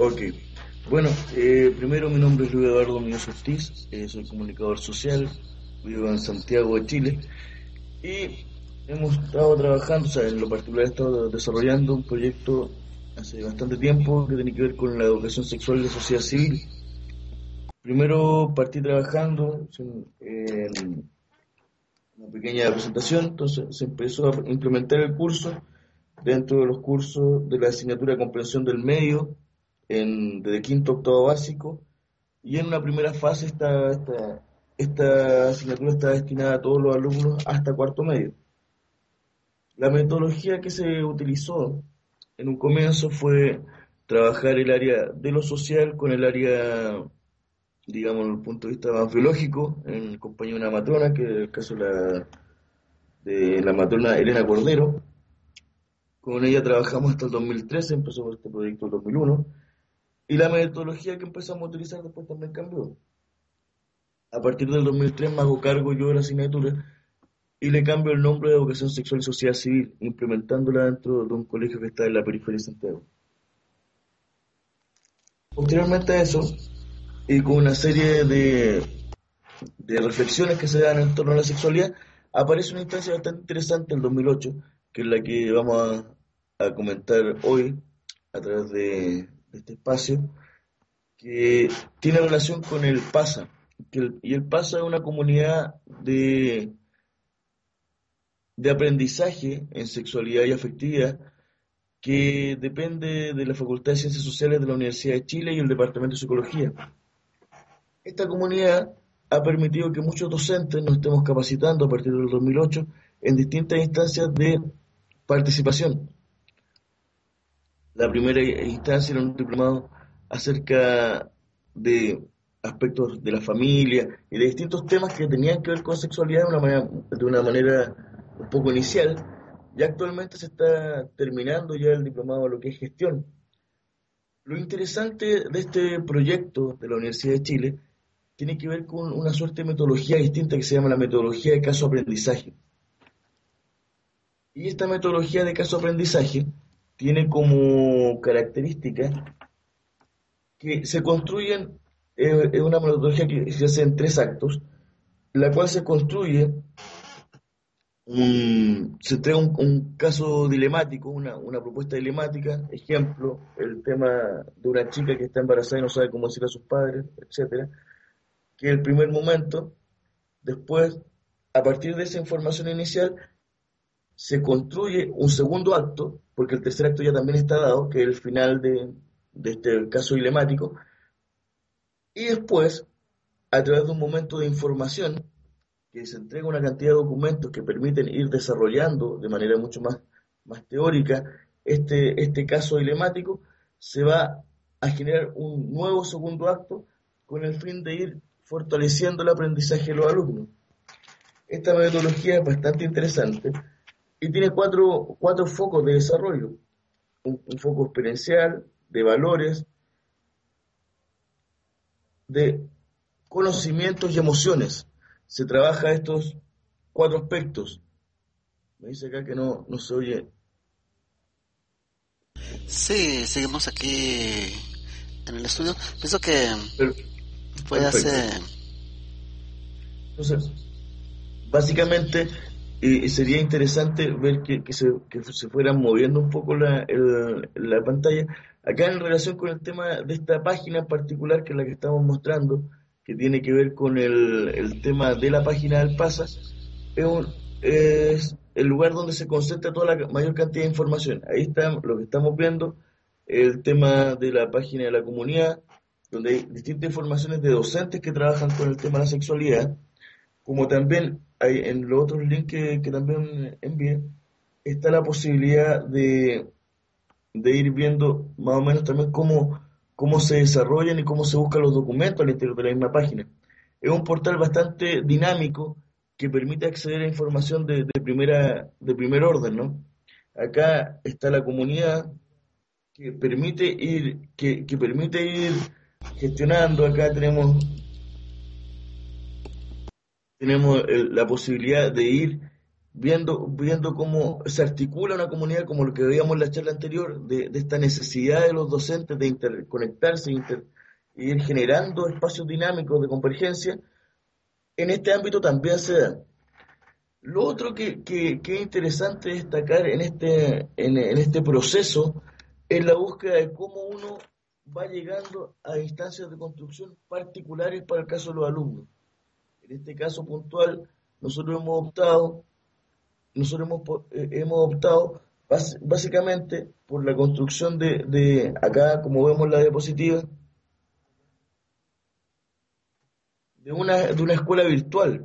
Ok. Bueno, primero mi nombre es Luis Eduardo Muñoz Ortiz, soy comunicador social, vivo en Santiago de Chile y hemos estado trabajando, o sea, en lo particular he estado desarrollando un proyecto hace bastante tiempo que tiene que ver con la educación sexual y la sociedad civil. Primero partí trabajando en una pequeña presentación, entonces se empezó a implementar el curso dentro de los cursos de la asignatura de comprensión del medio, desde quinto a octavo básico, y en una primera fase esta asignatura está destinada a todos los alumnos hasta cuarto medio. La metodología que se utilizó en un comienzo fue trabajar el área de lo social con el área, digamos, desde el punto de vista más biológico, en compañía de una matrona, que es el caso de la matrona Elena Cordero. Con ella trabajamos hasta el 2013, empezó este proyecto en el 2001, y la metodología que empezamos a utilizar después también cambió. A partir del 2003 me hago cargo yo de la asignatura y le cambio el nombre de Educación Sexual y Sociedad Civil, implementándola dentro de un colegio que está en la periferia de Santiago. Posteriormente a eso, y con una serie de reflexiones que se dan en torno a la sexualidad, aparece una instancia bastante interesante en el 2008, que es la que vamos a comentar hoy a través de este espacio, que tiene relación con el PASA. Y el PASA es una comunidad de aprendizaje en sexualidad y afectividad que depende de la Facultad de Ciencias Sociales de la Universidad de Chile y el Departamento de Psicología. Esta comunidad ha permitido que muchos docentes nos estemos capacitando a partir del 2008 en distintas instancias de participación. La primera instancia era un diplomado acerca de aspectos de la familia y de distintos temas que tenían que ver con sexualidad de una manera un poco inicial, y actualmente se está terminando ya el diplomado de lo que es gestión. Lo interesante de este proyecto de la Universidad de Chile tiene que ver con una suerte de metodología distinta que se llama la metodología de caso-aprendizaje. Y esta metodología de caso-aprendizaje tiene como característica que se construyen, es una metodología que se hace en tres actos, la cual se construye, se entrega un caso dilemático, una propuesta dilemática, ejemplo, el tema de una chica que está embarazada y no sabe cómo decirle a sus padres, etcétera, que es el primer momento. Después, a partir de esa información inicial, se construye un segundo acto, porque el tercer acto ya también está dado, que es el final de este caso dilemático, y después, a través de un momento de información, que se entrega una cantidad de documentos que permiten ir desarrollando de manera mucho más teórica este caso dilemático, se va a generar un nuevo segundo acto con el fin de ir fortaleciendo el aprendizaje de los alumnos. Esta metodología es bastante interesante y tiene cuatro focos de desarrollo. Un foco experiencial, de valores, de conocimientos y emociones. Se trabaja estos cuatro aspectos. Me dice acá que no se oye. Sí, seguimos aquí en el estudio. Pienso que Per- fue Perfecto. hace... Entonces, básicamente sería interesante ver que se fueran moviendo un poco la pantalla. Acá en relación con el tema de esta página en particular, que es la que estamos mostrando, que tiene que ver con el tema de la página del PASA, es el lugar donde se concentra toda la mayor cantidad de información. Ahí está lo que estamos viendo, el tema de la página de la comunidad, donde hay distintas informaciones de docentes que trabajan con el tema de la sexualidad, como también hay en los otros links que también envié, está la posibilidad de ir viendo más o menos también cómo se desarrollan y cómo se buscan los documentos al interior de la misma página. Es un portal bastante dinámico que permite acceder a información de primer orden, ¿no? Acá está la comunidad que permite ir gestionando. Acá tenemos la posibilidad de ir viendo cómo se articula una comunidad, como lo que veíamos en la charla anterior, de esta necesidad de los docentes de interconectarse, ir generando espacios dinámicos de convergencia, en este ámbito también se da. Lo otro que es interesante destacar en este proceso es la búsqueda de cómo uno va llegando a instancias de construcción particulares para el caso de los alumnos. En este caso puntual, nosotros hemos optado básicamente por la construcción acá, como vemos en la diapositiva, de una escuela virtual,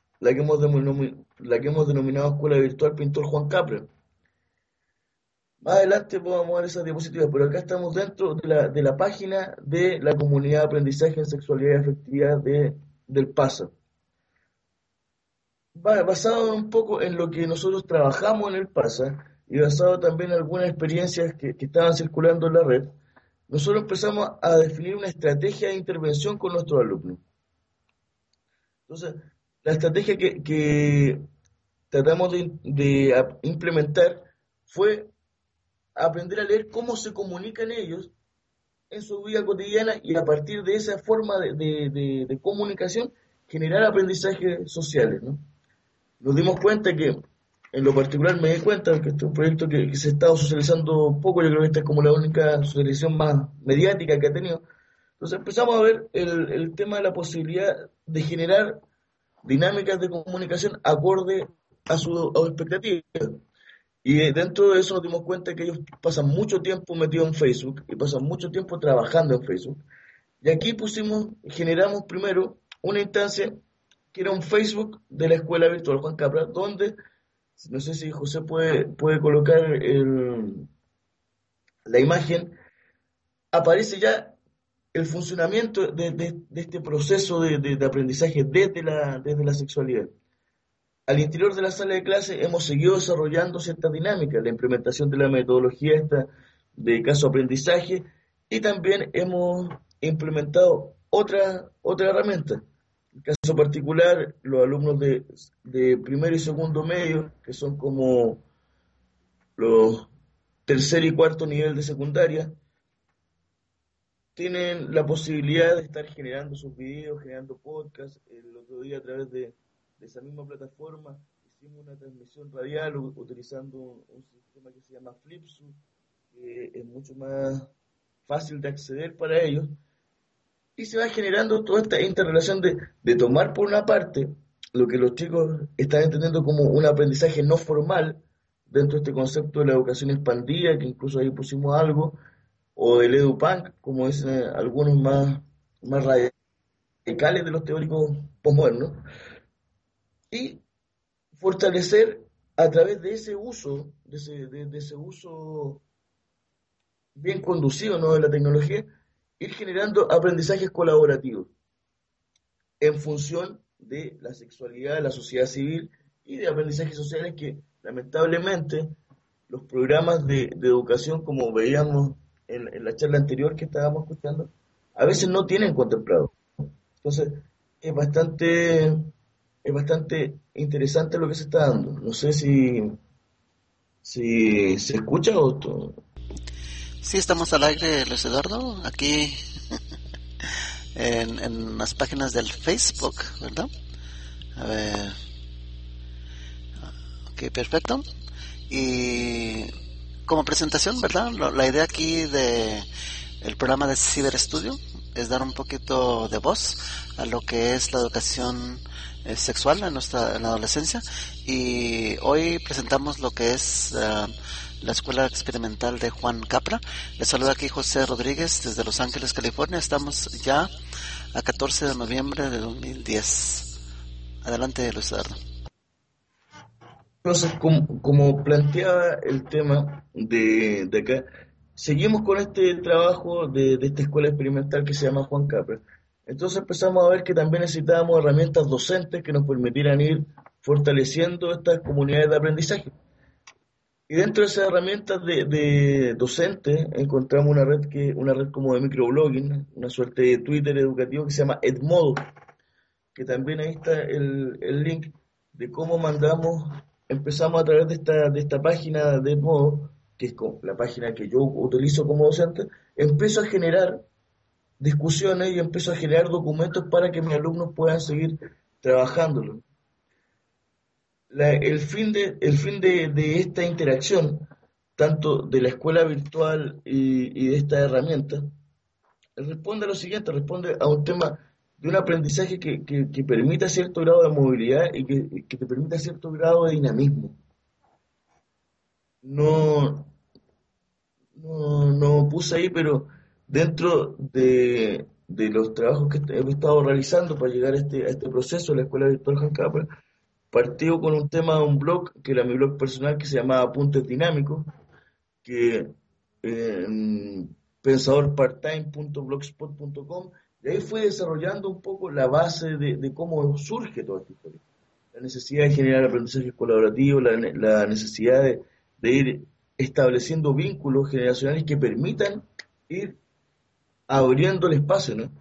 la que hemos denominado Escuela Virtual Pintor Juan Capra. Más adelante vamos a ver esas diapositivas, pero acá estamos dentro de la página de la comunidad de aprendizaje en sexualidad y afectividad del PASA. Basado un poco en lo que nosotros trabajamos en el PASA y basado también en algunas experiencias que estaban circulando en la red, nosotros empezamos a definir una estrategia de intervención con nuestros alumnos. Entonces, la estrategia que tratamos de implementar fue aprender a leer cómo se comunican ellos en su vida cotidiana y a partir de esa forma de comunicación generar aprendizajes sociales, ¿no? Nos dimos cuenta que, en lo particular me di cuenta que este es un proyecto que se ha estado socializando un poco, yo creo que esta es como la única socialización más mediática que ha tenido. Entonces empezamos a ver el tema de la posibilidad de generar dinámicas de comunicación acorde a sus expectativas. Y dentro de eso nos dimos cuenta que ellos pasan mucho tiempo metidos en Facebook y pasan mucho tiempo trabajando en Facebook. Y aquí generamos primero una instancia que era un Facebook de la Escuela Virtual Juan Capra, donde, no sé si José puede colocar la imagen, aparece ya el funcionamiento de este proceso de aprendizaje desde la sexualidad. Al interior de la sala de clase hemos seguido desarrollando cierta dinámica, la implementación de la metodología esta de caso-aprendizaje, y también hemos implementado otra herramienta. En el caso particular, los alumnos de primero y segundo medio, que son como los tercer y cuarto nivel de secundaria, tienen la posibilidad de estar generando sus videos, generando podcasts. El otro día, a través de esa misma plataforma, hicimos una transmisión radial utilizando un sistema que se llama Flipsu, que es mucho más fácil de acceder para ellos, y se va generando toda esta interrelación de tomar por una parte lo que los chicos están entendiendo como un aprendizaje no formal dentro de este concepto de la educación expandida, que incluso ahí pusimos algo, o del EduPunk, como dicen algunos más radicales de los teóricos posmodernos, y fortalecer a través de ese uso, de ese uso bien conducido, ¿no?, de la tecnología, ir generando aprendizajes colaborativos en función de la sexualidad, de la sociedad civil y de aprendizajes sociales que lamentablemente los programas de educación, como veíamos en la charla anterior que estábamos escuchando, a veces no tienen contemplado. Entonces es bastante interesante lo que se está dando. No sé si se escucha o... Sí, estamos al aire, Luis Eduardo, aquí en las páginas del Facebook, ¿verdad? A ver. Ok, perfecto. Y como presentación, ¿verdad? La idea aquí de el programa de Ciberestudio es dar un poquito de voz a lo que es la educación sexual en la adolescencia, y hoy presentamos lo que es la Escuela Experimental de Juan Capra. Les saluda aquí José Rodríguez desde Los Ángeles, California. Estamos ya a 14 de noviembre de 2010. Adelante, Luis Eduardo. Entonces, como planteaba el tema de acá, seguimos con este trabajo de esta escuela experimental que se llama Juan Capra. Entonces empezamos a ver que también necesitábamos herramientas docentes que nos permitieran ir fortaleciendo estas comunidades de aprendizaje. Y dentro de esas herramientas de docentes encontramos una red como de microblogging, una suerte de Twitter educativo que se llama Edmodo, que también ahí está el link de cómo mandamos empezamos a través de esta página de modo, que es la página que yo utilizo como docente, empiezo a generar discusiones y empiezo a generar documentos para que mis alumnos puedan seguir trabajándolo. El fin de esta interacción, tanto de la escuela virtual y de esta herramienta, responde a lo siguiente, responde a un tema de un aprendizaje que permita cierto grado de movilidad y que te permita cierto grado de dinamismo. No, no puse ahí, pero dentro de los trabajos que he estado realizando para llegar a este proceso de la Escuela Virtual Juan Capra, partió con un tema de un blog, que era mi blog personal, que se llamaba Apuntes Dinámicos, que en pensadorparttime.blogspot.com, y ahí fui desarrollando un poco la base de cómo surge toda esta historia. La necesidad de generar aprendizajes colaborativos, la necesidad de ir estableciendo vínculos generacionales que permitan ir abriendo el espacio, ¿no?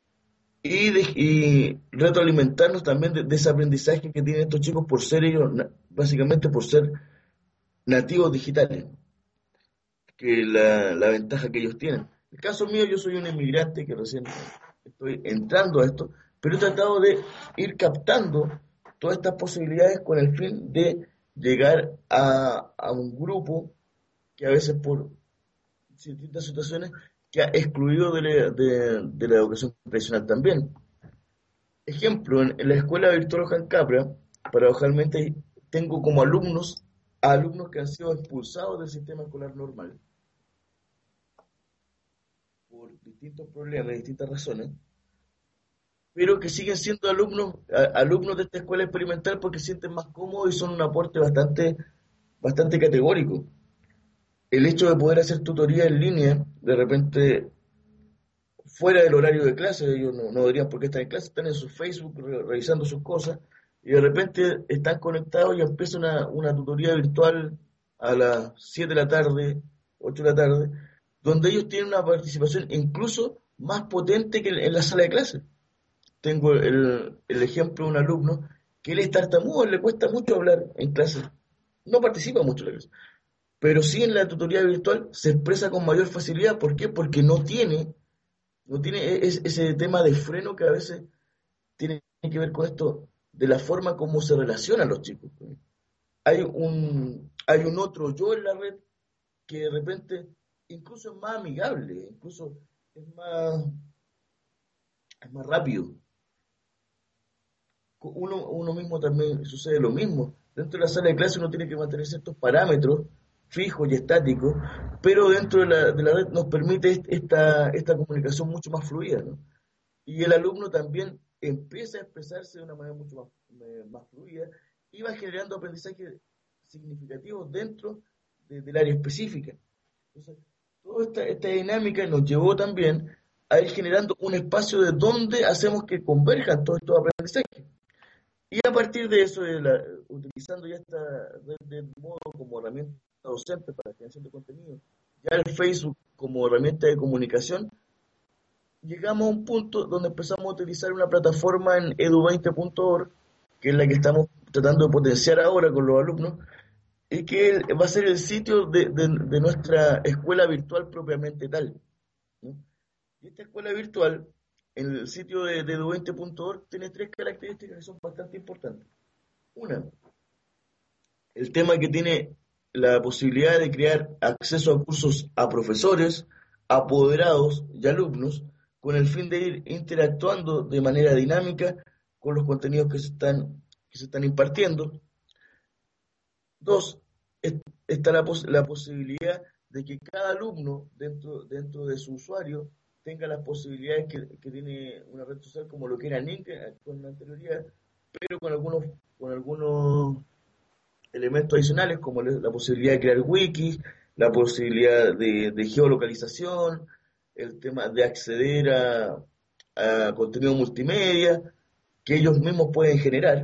Y retroalimentarnos también de ese aprendizaje que tienen estos chicos por ser ellos, básicamente por ser nativos digitales, que la ventaja que ellos tienen. En el caso mío, yo soy un inmigrante que recién estoy entrando a esto, pero he tratado de ir captando todas estas posibilidades con el fin de llegar a un grupo que a veces por distintas situaciones que ha excluido de la educación tradicional también. Ejemplo, en la escuela virtual Juan Capra, paradojalmente tengo como alumnos a alumnos que han sido expulsados del sistema escolar normal por distintos problemas, distintas razones, pero que siguen siendo alumnos de esta escuela experimental porque se sienten más cómodos y son un aporte bastante categórico. El hecho de poder hacer tutoría en línea, de repente, fuera del horario de clase, ellos no deberían por qué estar en clase, están en su Facebook revisando sus cosas, y de repente están conectados y empieza una tutoría virtual a las 7 de la tarde, 8 de la tarde, donde ellos tienen una participación incluso más potente que en la sala de clase. Tengo el ejemplo de un alumno que él es tartamudo, le cuesta mucho hablar en clase, no participa mucho en la clase, pero sí en la tutoría virtual se expresa con mayor facilidad. ¿Por qué? Porque no tiene ese tema de freno que a veces tiene que ver con esto de la forma como se relacionan los chicos. Hay un otro yo en la red que de repente incluso es más amigable, incluso es más rápido. Uno mismo también sucede lo mismo. Dentro de la sala de clase uno tiene que mantener ciertos parámetros fijos y estáticos, pero dentro de la red nos permite esta comunicación mucho más fluida, ¿no? Y el alumno también empieza a expresarse de una manera mucho más fluida y va generando aprendizaje significativo dentro del área específica. Entonces, toda esta dinámica nos llevó también a ir generando un espacio de donde hacemos que converjan todos estos aprendizajes. Y a partir de eso, utilizando ya esta red de modo como herramienta docente para la creación de contenido, ya el Facebook como herramienta de comunicación, llegamos a un punto donde empezamos a utilizar una plataforma en edu20.org, que es la que estamos tratando de potenciar ahora con los alumnos, y que va a ser el sitio de nuestra escuela virtual propiamente tal, ¿no? Y esta escuela virtual, en el sitio de edu20.org, tiene tres características que son bastante importantes. Una, el tema que tiene la posibilidad de crear acceso a cursos a profesores, apoderados y alumnos, con el fin de ir interactuando de manera dinámica con los contenidos que se están impartiendo. Dos, está la posibilidad de que cada alumno dentro de su usuario tenga las posibilidades que tiene una red social como lo que era Nick con anterioridad, pero con algunos elementos adicionales como la posibilidad de crear wikis, la posibilidad de geolocalización, el tema de acceder a contenido multimedia que ellos mismos pueden generar.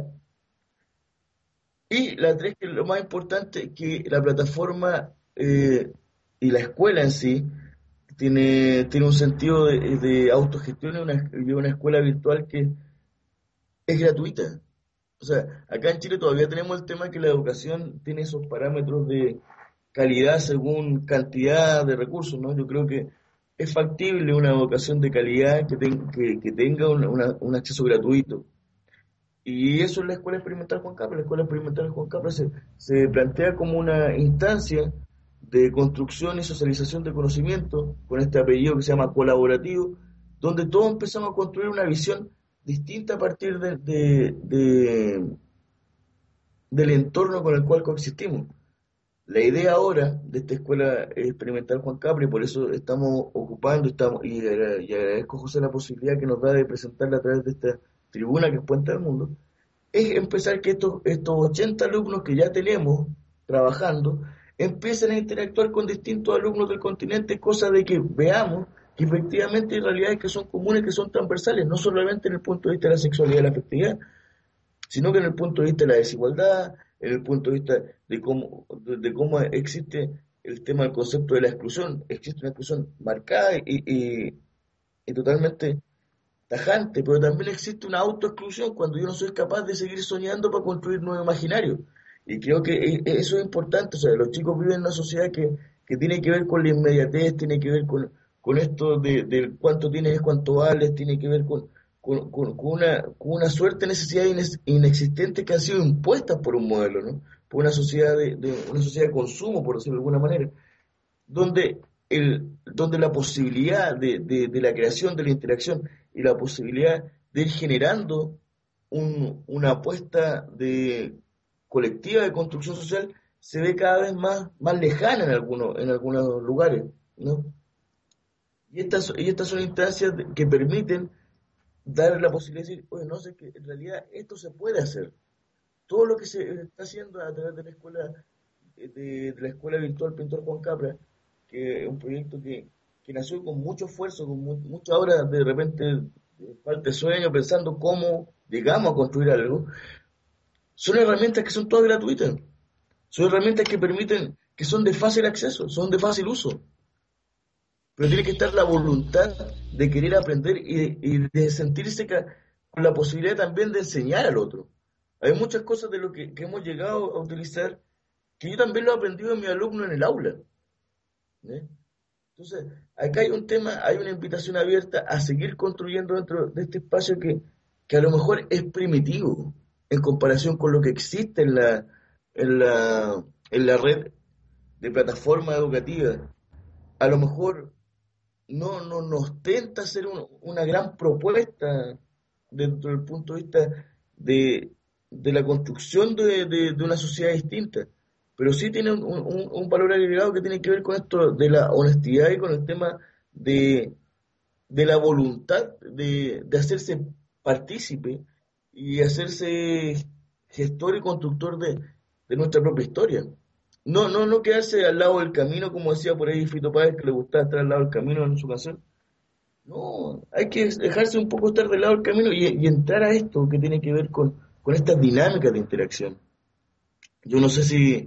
Y la tres, que es lo más importante, que la plataforma y la escuela en sí tiene un sentido de autogestión y una escuela virtual que es gratuita. O sea, acá en Chile todavía tenemos el tema que la educación tiene esos parámetros de calidad según cantidad de recursos, ¿no? Yo creo que es factible una educación de calidad que tenga un acceso gratuito. Y eso es la Escuela Experimental Juan Capra. La Escuela Experimental Juan Capra se plantea como una instancia de construcción y socialización de conocimiento, con este apellido que se llama colaborativo, donde todos empezamos a construir una visión distinta a partir del entorno con el cual coexistimos. La idea ahora de esta Escuela Experimental Juan Capra, y por eso estamos ocupando, y agradezco a José la posibilidad que nos da de presentarla a través de esta tribuna que es Puente del Mundo, es empezar que estos 80 alumnos que ya tenemos trabajando empiecen a interactuar con distintos alumnos del continente, cosa de que veamos que efectivamente hay realidades que son comunes, que son transversales, no solamente en el punto de vista de la sexualidad y la afectividad, sino que en el punto de vista de la desigualdad, en el punto de vista de cómo existe el tema del concepto de la exclusión. Existe una exclusión marcada y totalmente tajante, pero también existe una autoexclusión cuando yo no soy capaz de seguir soñando para construir nuevos imaginarios. Y creo que eso es importante. O sea, los chicos viven en una sociedad que tiene que ver con la inmediatez, tiene que ver con esto de cuánto tienes, cuánto vales, tiene que ver con una suerte de necesidades inexistentes que han sido impuestas por un modelo, ¿no? Por una sociedad una sociedad de consumo, por decirlo de alguna manera, donde, donde la posibilidad de la creación, de la interacción y la posibilidad de ir generando una apuesta colectiva de construcción social se ve cada vez más lejana en algunos lugares, ¿no? Y estas son instancias que permiten dar la posibilidad de decir, oye, no sé, que en realidad esto se puede hacer. Todo lo que se está haciendo a través de la escuela, de la escuela virtual Pintor Juan Capra, que es un proyecto que nació con mucho esfuerzo, con mucha hora de repente falta de sueño, pensando cómo llegamos a construir algo. Son herramientas que son todas gratuitas, son herramientas que permiten, que son de fácil acceso, son de fácil uso, pero tiene que estar la voluntad de querer aprender y de sentirse con la posibilidad también de enseñar al otro. Hay muchas cosas de lo que hemos llegado a utilizar que yo también lo he aprendido de mi alumno en el aula, ¿eh? Entonces, acá hay un tema, hay una invitación abierta a seguir construyendo dentro de este espacio que a lo mejor es primitivo en comparación con lo que existe en la red de plataformas educativas. A lo mejor no nos tenta hacer una gran propuesta dentro del punto de vista de la construcción de una sociedad distinta, pero sí tiene un valor agregado que tiene que ver con esto de la honestidad y con el tema de la voluntad de hacerse partícipe y hacerse gestor y constructor de nuestra propia historia. No quedarse al lado del camino, como decía por ahí Fito Páez, que le gustaba estar al lado del camino en su canción. No, hay que dejarse un poco estar del lado del camino y entrar a esto que tiene que ver con estas dinámicas de interacción. Yo no sé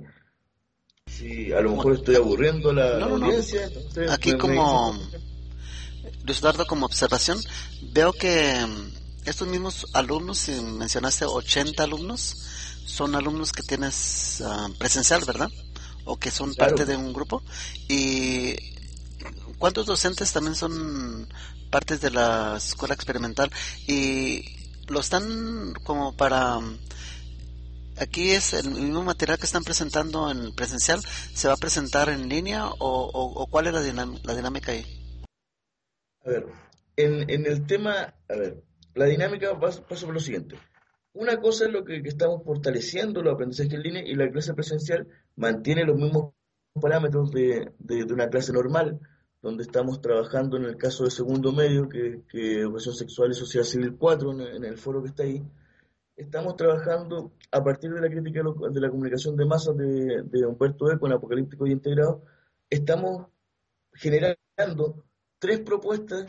si a lo mejor estoy aburriendo a la No, no, no. audiencia, entonces Aquí me dicen como cualquier cosa. Luis Eduardo, como observación, veo que estos mismos alumnos, si mencionaste 80 alumnos, son alumnos que tienes presencial, ¿verdad? O que son parte Claro. de un grupo. ¿Y cuántos docentes también son partes de la escuela experimental? Y lo están como para... Aquí es el mismo material que están presentando en presencial, ¿se va a presentar en línea o cuál es la dinámica ahí? A ver, en el tema, a ver, la dinámica pasa por lo siguiente. Una cosa es lo que estamos fortaleciendo los aprendizajes en línea y la clase presencial mantiene los mismos parámetros de una clase normal, donde estamos trabajando en el caso de segundo medio, que Educación Sexual y Sociedad Civil 4 en el foro que está ahí. Estamos trabajando a partir de la crítica de la comunicación de masas de Humberto Eco en Apocalíptico y Integrado. Estamos generando tres propuestas,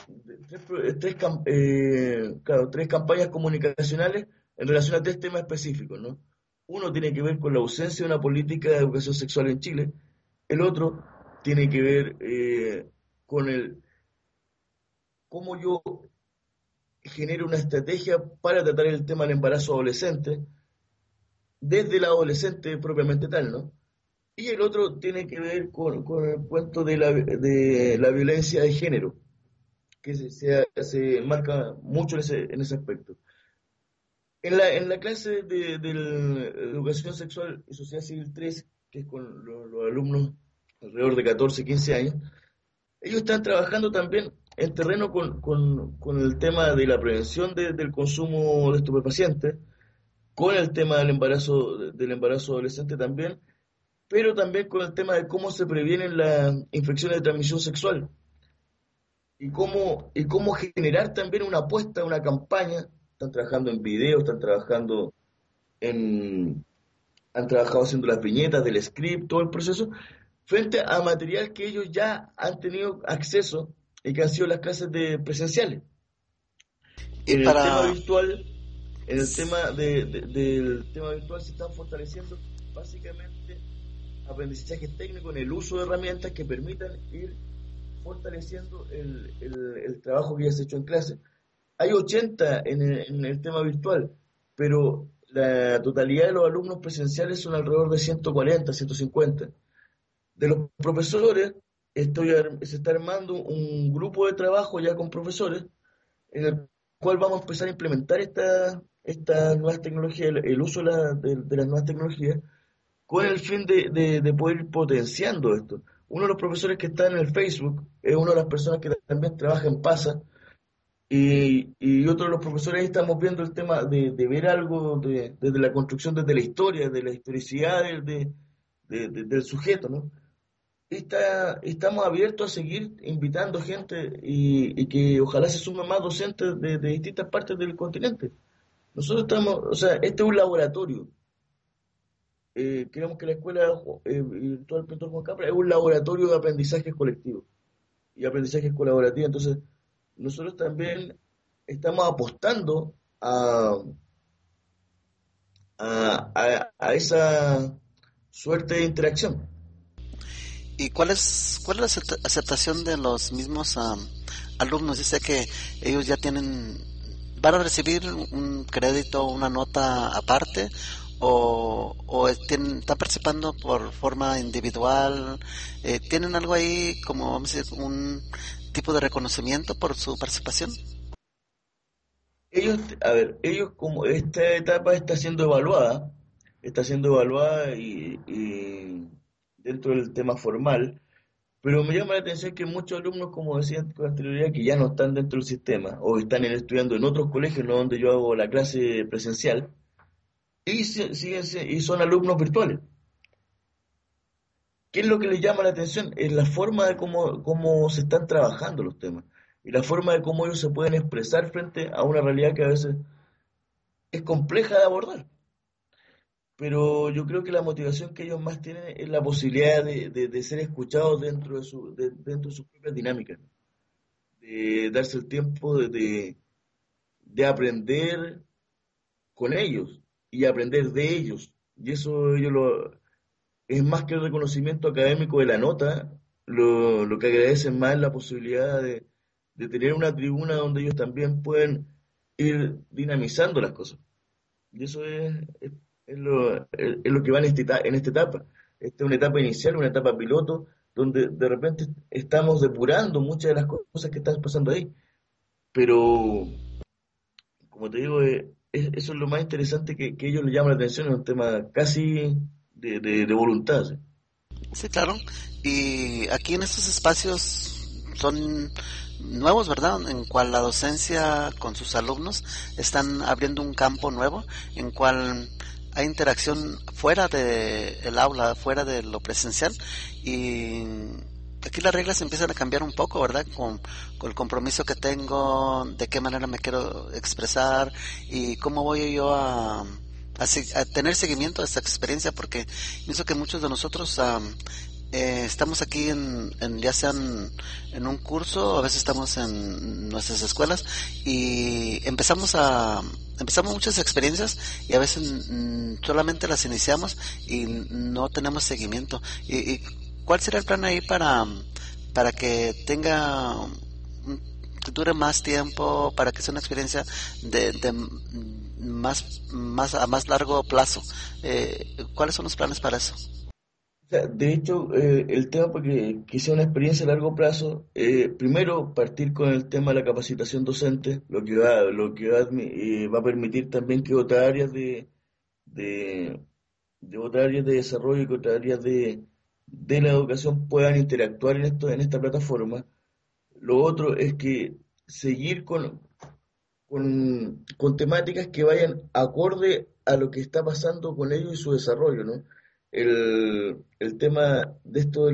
tres campañas comunicacionales en relación a tres temas específicos, ¿no? Uno tiene que ver con la ausencia de una política de educación sexual en Chile, el otro tiene que ver con cómo yo genere una estrategia para tratar el tema del embarazo adolescente, desde el adolescente propiamente tal, ¿no? Y el otro tiene que ver con el cuento de la violencia de género, que se marca mucho en ese aspecto. En la clase de la Educación Sexual y Sociedad Civil 3, que es con los alumnos alrededor de 14, 15 años, ellos están trabajando también en terreno con el tema de la prevención del consumo de estupefacientes, con el tema del embarazo adolescente también, pero también con el tema de cómo se previenen las infecciones de transmisión sexual y cómo generar también una apuesta, una campaña. Están trabajando en videos, han trabajado haciendo las viñetas del script, todo el proceso, frente a material que ellos ya han tenido acceso y que han sido las clases presenciales. Y En el tema para... virtual, del tema virtual se están fortaleciendo básicamente aprendizajes técnicos en el uso de herramientas que permitan ir fortaleciendo el trabajo que ya se ha hecho en clase. Hay 80 en el tema virtual, pero la totalidad de los alumnos presenciales son alrededor de 140, 150. De los profesores, se está armando un grupo de trabajo ya con profesores, en el cual vamos a empezar a implementar estas nuevas tecnologías, el uso de las nuevas tecnologías, con el fin de poder ir potenciando esto. Uno de los profesores que está en el Facebook es una de las personas que también trabaja en PASA, y otro de los profesores ahí estamos viendo el tema de ver algo desde la construcción, desde la historia, de la historicidad del sujeto, ¿no? Estamos abiertos a seguir invitando gente y que ojalá se sumen más docentes de distintas partes del continente. Nosotros o sea, este es un laboratorio. Queremos que la escuela virtual Pintor Juan Capra es un laboratorio de aprendizajes colectivos y aprendizajes colaborativos. Entonces, nosotros también estamos apostando a esa suerte de interacción. ¿Y cuál es la aceptación de los mismos alumnos? Dice que ellos ya van a recibir un crédito, una nota aparte, o están participando por forma individual. ¿Tienen algo ahí como, vamos a decir, un tipo de reconocimiento por su participación? Ellos como esta etapa está siendo evaluada y dentro del tema formal, pero me llama la atención que muchos alumnos, como decía con anterioridad, que ya no están dentro del sistema o están estudiando en otros colegios, no donde yo hago la clase presencial, y son alumnos virtuales. ¿Qué es lo que les llama la atención? Es la forma de cómo se están trabajando los temas y la forma de cómo ellos se pueden expresar frente a una realidad que a veces es compleja de abordar. Pero yo creo que la motivación que ellos más tienen es la posibilidad de ser escuchados dentro de sus propias dinámicas, de darse el tiempo de aprender con ellos y aprender de ellos. Y eso es más que el reconocimiento académico de la nota, lo que agradecen más es la posibilidad de tener una tribuna donde ellos también pueden ir dinamizando las cosas. Y eso es lo que va en esta etapa. Esta es una etapa inicial, una etapa piloto, donde de repente estamos depurando muchas de las cosas que están pasando ahí. Pero, como te digo, eso es lo más interesante que ellos les llama la atención, es un tema casi de voluntad. ¿Sí? Sí, claro. Y aquí en estos espacios son nuevos, ¿verdad? En cual la docencia con sus alumnos están abriendo un campo nuevo, en cual hay interacción fuera del aula, fuera de lo presencial, y aquí las reglas empiezan a cambiar un poco, ¿verdad? Con el compromiso que tengo, de qué manera me quiero expresar y cómo voy yo a tener seguimiento de esta experiencia, porque pienso que muchos de nosotros estamos aquí ya sean en un curso, a veces estamos en nuestras escuelas y empezamos muchas experiencias y a veces solamente las iniciamos y no tenemos seguimiento. ¿Y cuál será el plan ahí para que dure más tiempo, para que sea una experiencia de a más largo plazo. ¿Cuáles son los planes para eso? O sea, de hecho, el tema para que sea una experiencia a largo plazo, primero partir con el tema de la capacitación docente, va a permitir también que otras áreas de, de otras áreas de desarrollo y que otras áreas de la educación puedan interactuar en esta plataforma. Lo otro es que seguir con temáticas que vayan acorde a lo que está pasando con ellos y su desarrollo, ¿no? El tema de esto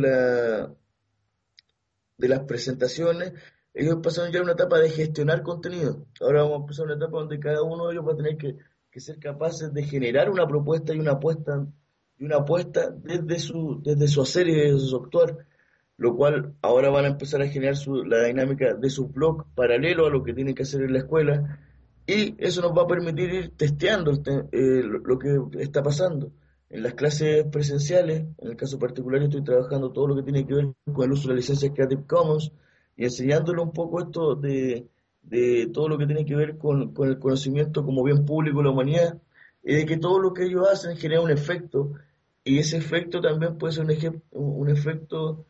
de las presentaciones, ellos pasaron ya a una etapa de gestionar contenido. Ahora vamos a pasar a una etapa donde cada uno de ellos va a tener que ser capaces de generar una propuesta y una apuesta desde su hacer y desde su actuar, lo cual ahora van a empezar a generar la dinámica de su blog paralelo a lo que tienen que hacer en la escuela, y eso nos va a permitir ir testeando lo que está pasando. En las clases presenciales, en el caso particular, yo estoy trabajando todo lo que tiene que ver con el uso de la licencia Creative Commons y enseñándole un poco esto de todo lo que tiene que ver con el conocimiento como bien público de la humanidad, y de que todo lo que ellos hacen genera un efecto, y ese efecto también puede ser un efecto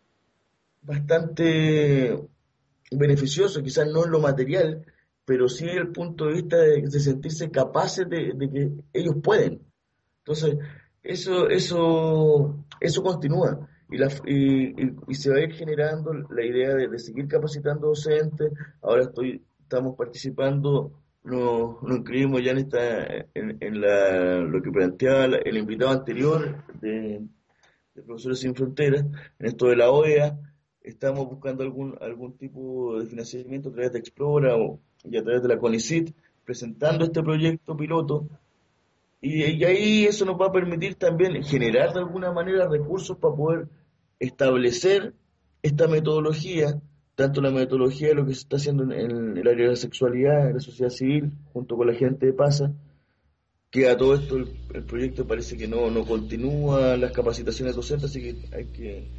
bastante beneficioso, quizás no en lo material, pero sí desde el punto de vista de sentirse capaces de que ellos pueden. Entonces, eso continúa y se va a ir generando la idea de seguir capacitando docentes. Ahora estamos participando, nos inscribimos ya lo que planteaba el invitado anterior de Profesores Sin Fronteras, en esto de la OEA. Estamos buscando algún tipo de financiamiento a través de Explora y a través de la CONICYT, presentando este proyecto piloto, y ahí eso nos va a permitir también generar de alguna manera recursos para poder establecer esta metodología, tanto la metodología de lo que se está haciendo en el área de la sexualidad, en la sociedad civil, junto con la gente de PASA, que a todo esto el proyecto parece que no continúa las capacitaciones docentes, así que hay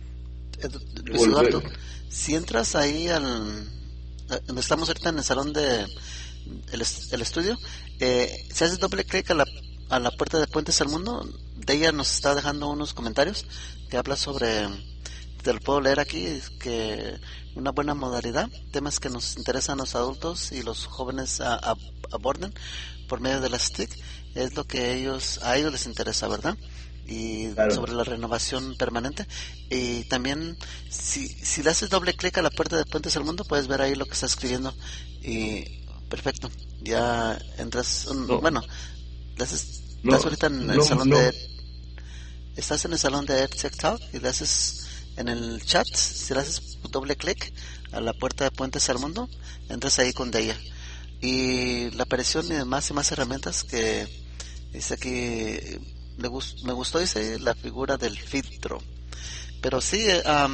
que Luis volver. Eduardo, si entras ahí donde estamos ahorita en el salón de el estudio, si haces doble clic a la puerta de Puentes al Mundo, de ella nos está dejando unos comentarios que habla sobre, te lo puedo leer aquí, que una buena modalidad, temas que nos interesan a los adultos y los jóvenes aborden por medio de las TIC, es lo que a ellos les interesa, ¿verdad? Y Claro. sobre la renovación permanente. Y también, si le haces doble clic a la puerta de Puentes al Mundo, puedes ver ahí lo que está escribiendo. Y perfecto, ya entras. No, Bueno, estás no, ahorita en el no, salón no. estás en el salón de EdTech Talk y le haces en el chat, si le haces doble clic a la puerta de Puentes al Mundo, entras ahí con Deya. Y la aparición de más y más herramientas que dice aquí, me gustó, dice, la figura del filtro. Pero sí,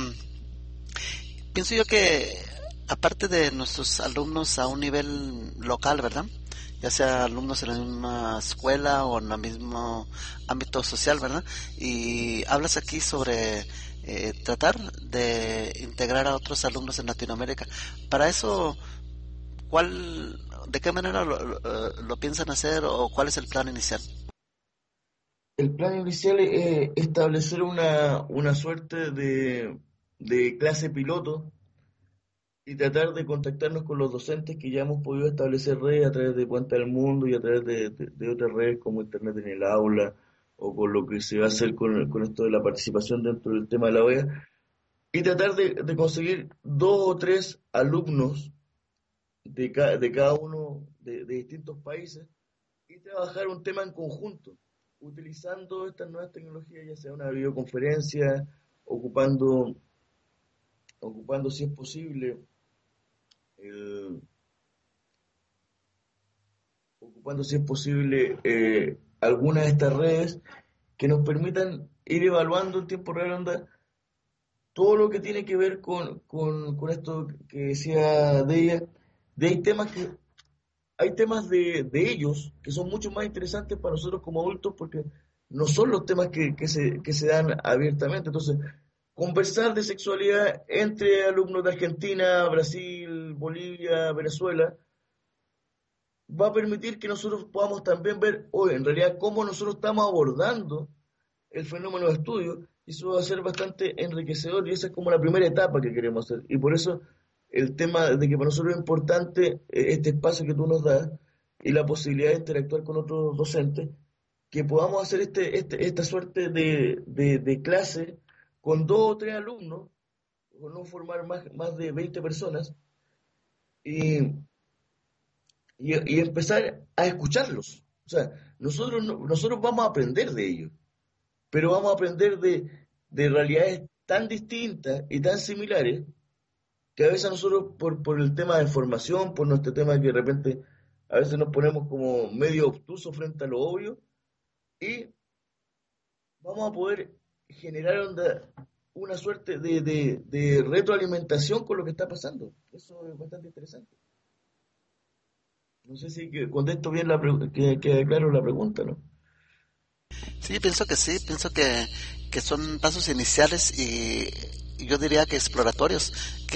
pienso yo que aparte de nuestros alumnos a un nivel local, ¿verdad? Ya sea alumnos en la misma escuela o en el mismo ámbito social, ¿verdad? Y hablas aquí sobre tratar de integrar a otros alumnos en Latinoamérica. Para eso, ¿de qué manera lo piensan hacer o cuál es el plan inicial? El plan inicial es establecer una suerte de clase piloto y tratar de contactarnos con los docentes que ya hemos podido establecer redes a través de Puente del Mundo y a través de otras redes como Internet en el aula, o con lo que se va a hacer con esto de la participación dentro del tema de la OEA, y tratar de conseguir 2 o 3 alumnos de cada uno de distintos países, y trabajar un tema en conjunto, utilizando estas nuevas tecnologías, ya sea una videoconferencia, ocupando, ocupando si es posible, el- ocupando si es posible algunas de estas redes que nos permitan ir evaluando en tiempo real, onda, todo lo que tiene que ver con esto que decía de ella, de hay temas de ellos que son mucho más interesantes para nosotros como adultos, porque no son los temas que se dan abiertamente. Entonces, conversar de sexualidad entre alumnos de Argentina, Brasil, Bolivia, Venezuela, va a permitir que nosotros podamos también ver hoy, en realidad, cómo nosotros estamos abordando el fenómeno de estudio, y eso va a ser bastante enriquecedor, y esa es como la primera etapa que queremos hacer. Y por eso el tema de que para nosotros es importante este espacio que tú nos das y la posibilidad de interactuar con otros docentes, que podamos hacer esta suerte de clase con 2 o 3 alumnos, o no formar más de 20 personas, y, y empezar a escucharlos. O sea, nosotros, nosotros vamos a aprender de ellos, pero vamos a aprender de realidades tan distintas y tan similares que a veces nosotros, por el tema de formación, por nuestro tema que de repente a veces nos ponemos como medio obtuso frente a lo obvio, y vamos a poder generar una suerte de retroalimentación con lo que está pasando. Eso es bastante interesante. No sé si que contesto bien que quede claro la pregunta, ¿no? Sí, pienso que son pasos iniciales y yo diría que exploratorios,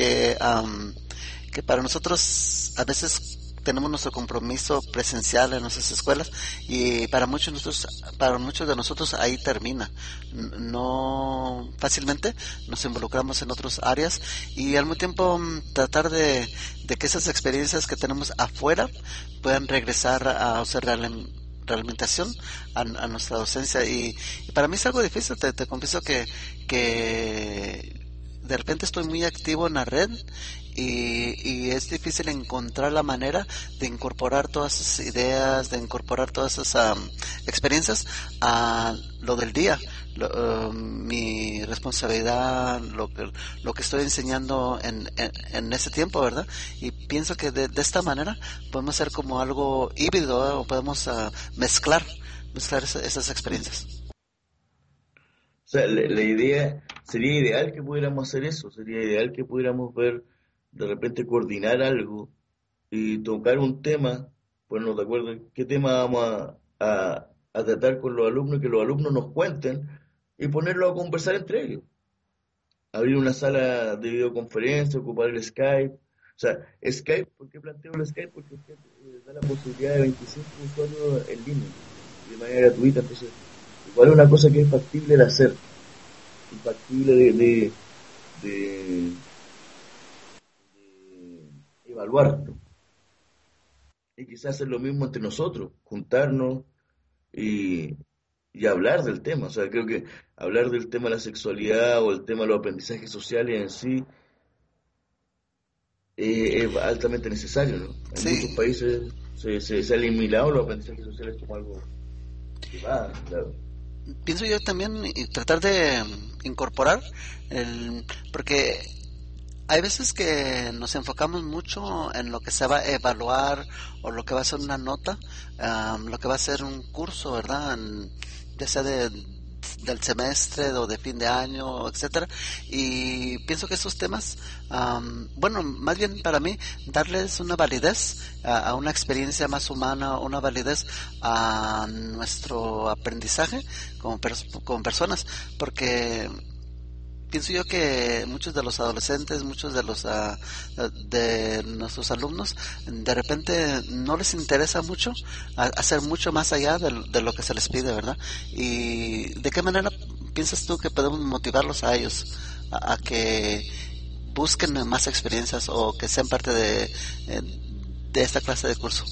que para nosotros a veces tenemos nuestro compromiso presencial en nuestras escuelas y para muchos de nosotros ahí termina. No fácilmente nos involucramos en otras áreas y al mismo tiempo tratar de que esas experiencias que tenemos afuera puedan regresar a ser realimentación a nuestra docencia y para mí es algo difícil, te confieso que de repente estoy muy activo en la red y es difícil encontrar la manera de incorporar todas esas ideas, de incorporar todas esas experiencias a lo del día, mi responsabilidad, lo que estoy enseñando en ese tiempo, ¿verdad? Y pienso que de esta manera podemos hacer como algo híbrido, ¿eh? O podemos mezclar esas experiencias. O sea, la idea, sería ideal que pudiéramos hacer eso, sería ideal que pudiéramos ver, de repente coordinar algo y tocar un tema, ponernos de acuerdo en qué tema vamos a tratar con los alumnos, y que los alumnos nos cuenten y ponerlo a conversar entre ellos. Abrir una sala de videoconferencia, ocupar el Skype. O sea, Skype, ¿por qué planteo el Skype? Porque Skype da la posibilidad de 25 usuarios en línea, de manera gratuita. Entonces, igual es una cosa que es factible de hacer, factible de evaluar, y quizás hacer lo mismo entre nosotros, juntarnos y, y hablar del tema. O sea, creo que hablar del tema de la sexualidad o el tema de los aprendizajes sociales en sí es altamente necesario, ¿no? En muchos Sí, países se han eliminado los aprendizajes sociales como algo que va, claro. pienso yo también tratar de incorporar porque hay veces que nos enfocamos mucho en lo que se va a evaluar o lo que va a ser una nota, lo que va a ser un curso, ¿verdad? Ya sea del semestre o de fin de año, etcétera. Y pienso que esos temas, bueno, más bien para mí, darles una validez a una experiencia más humana, una validez a nuestro aprendizaje como personas, porque pienso yo que muchos de los adolescentes, muchos de nuestros alumnos, de repente no les interesa mucho hacer mucho más allá de lo que se les pide, ¿verdad? Y de qué manera piensas tú que podemos motivarlos a ellos a que busquen más experiencias o que sean parte de esta clase de curso?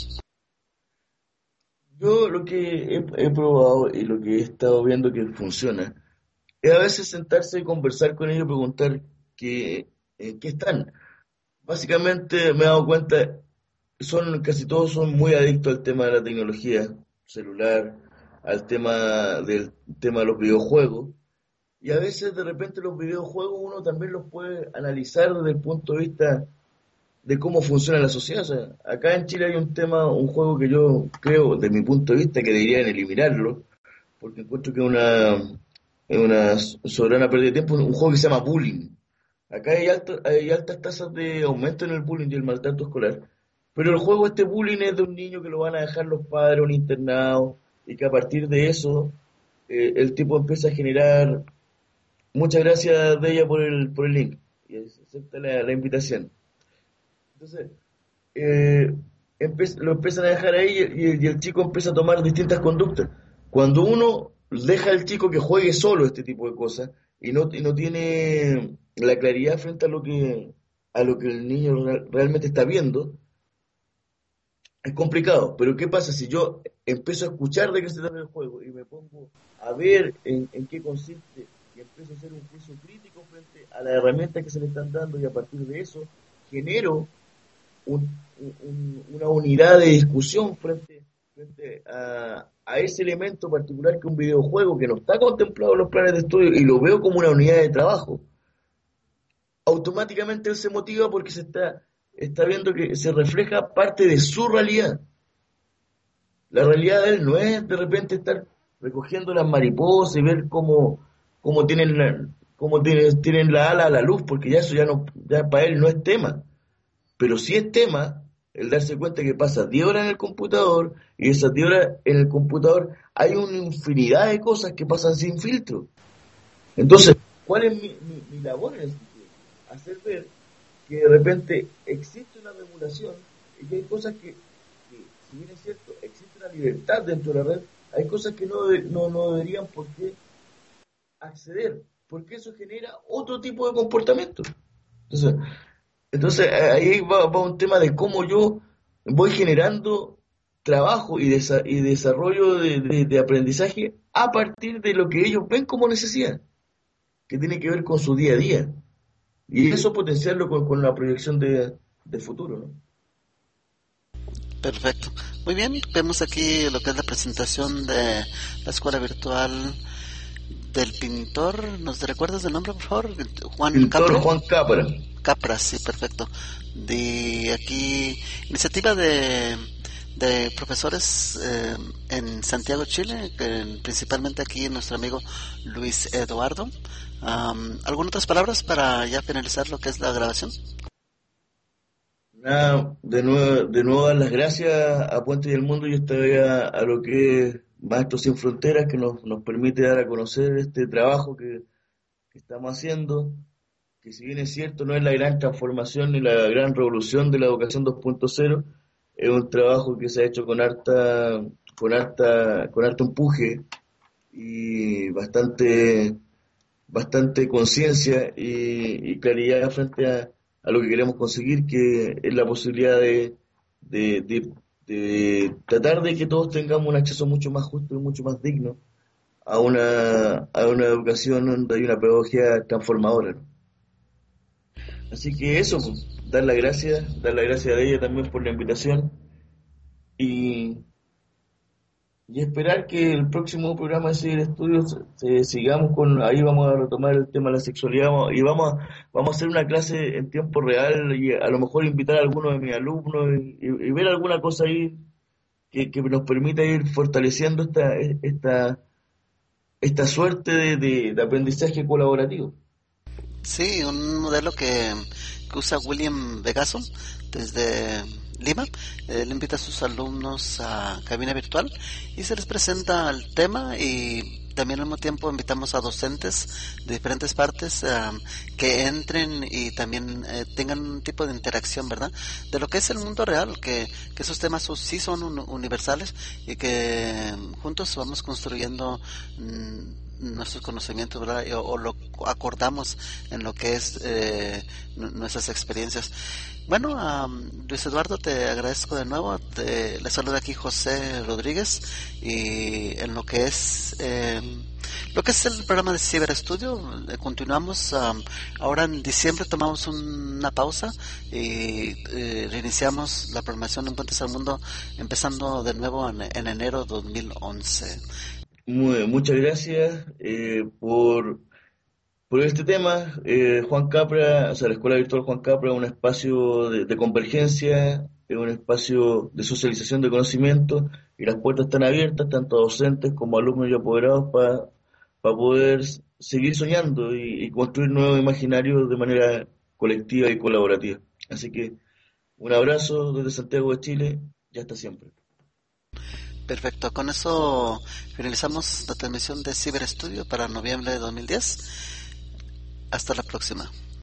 Yo lo que he probado y lo que he estado viendo que funciona es a veces sentarse y conversar con ellos, preguntar en qué están. Básicamente me he dado cuenta, casi todos son muy adictos al tema de la tecnología celular, al tema de los videojuegos, y a veces de repente los videojuegos uno también los puede analizar desde el punto de vista de cómo funciona la sociedad. O sea, acá en Chile hay un juego que yo creo, de mi punto de vista, que deberían eliminarlo, porque encuentro que es una soberana pérdida de tiempo, un juego que se llama Bullying. Acá hay altas tasas de aumento en el bullying y el maltrato escolar, pero el juego este Bullying es de un niño que lo van a dejar los padres en un internado, y que a partir de eso el tipo empieza a generar. Muchas gracias de ella por el link y acepta la invitación. Entonces, eh, lo empiezan a dejar ahí y el chico empieza a tomar distintas conductas. Cuando uno deja al chico que juegue solo este tipo de cosas y no tiene la claridad frente a lo que el niño realmente está viendo, es complicado. Pero ¿qué pasa si yo empiezo a escuchar de qué se trata el juego y me pongo a ver en qué consiste y empiezo a hacer un juicio crítico frente a las herramientas que se le están dando y a partir de eso genero un- una unidad de discusión frente a ese elemento particular que un videojuego que no está contemplado en los planes de estudio y lo veo como una unidad de trabajo, automáticamente él se motiva porque está viendo que se refleja parte de su realidad. La realidad de él no es de repente estar recogiendo las mariposas y ver cómo tienen la ala a la luz, porque ya eso ya no, ya para él no es tema. Pero sí es tema el darse cuenta que pasa 10 horas en el computador y esas 10 horas en el computador hay una infinidad de cosas que pasan sin filtro. Entonces, ¿cuál es mi labor en ese sentido? Hacer ver que de repente existe una regulación y que hay cosas que, si bien es cierto, existe una libertad dentro de la red, hay cosas que no deberían por qué acceder, porque eso genera otro tipo de comportamiento. Entonces, ahí va un tema de cómo yo voy generando trabajo y desarrollo de aprendizaje a partir de lo que ellos ven como necesidad, que tiene que ver con su día a día. Y eso potenciarlo con la proyección de futuro, ¿no? Perfecto. Muy bien, vemos aquí lo que es la presentación de la escuela virtual del pintor. ¿Nos recuerdas el nombre, por favor? Juan Pintor Capra. Juan Cápara. Capra, sí, perfecto. De aquí, iniciativa de profesores en Santiago, Chile, principalmente aquí nuestro amigo Luis Eduardo. ¿Algunas otras palabras para ya finalizar lo que es la grabación? Nada, de nuevo dar las gracias a Puente y el Mundo y esta vez a lo que es Maestros Sin Fronteras, que nos permite dar a conocer este trabajo que estamos haciendo, que si bien es cierto no es la gran transformación ni la gran revolución de la educación 2.0, es un trabajo que se ha hecho con harto empuje y bastante conciencia y claridad frente a lo que queremos conseguir, que es la posibilidad de, de- de tratar de que todos tengamos un acceso mucho más justo y mucho más digno a una educación donde hay una pedagogía transformadora, ¿no? Así que eso, pues, dar las gracias a ella también por la invitación y, y esperar que el próximo programa de Seguir Estudios sigamos con, ahí vamos a retomar el tema de la sexualidad y vamos a hacer una clase en tiempo real y a lo mejor invitar a algunos de mis alumnos y ver alguna cosa ahí que nos permita ir fortaleciendo esta suerte de aprendizaje colaborativo. Sí, un modelo que usa William Vegaso desde Lima. Él invita a sus alumnos a cabina virtual y se les presenta el tema y también al mismo tiempo invitamos a docentes de diferentes partes que entren y también tengan un tipo de interacción, ¿verdad? De lo que es el mundo real, que esos temas sí son universales y que juntos vamos construyendo nuestros conocimientos, ¿verdad? O lo acordamos en lo que es nuestras experiencias. Bueno, Luis Eduardo, te agradezco de nuevo. Le saluda aquí José Rodríguez y en lo que es el programa de Ciberestudio, continuamos. Ahora en diciembre tomamos una pausa y reiniciamos la programación en Puentes al Mundo empezando de nuevo en enero 2011. Muchas gracias por este tema. Juan Capra, o sea, la Escuela Virtual Juan Capra es un espacio de convergencia, es un espacio de socialización de conocimiento y las puertas están abiertas, tanto a docentes como a alumnos y apoderados, para poder seguir soñando y construir nuevos imaginarios de manera colectiva y colaborativa. Así que un abrazo desde Santiago de Chile y hasta siempre. Perfecto, con eso finalizamos la transmisión de Ciberestudio para noviembre de 2010. Hasta la próxima.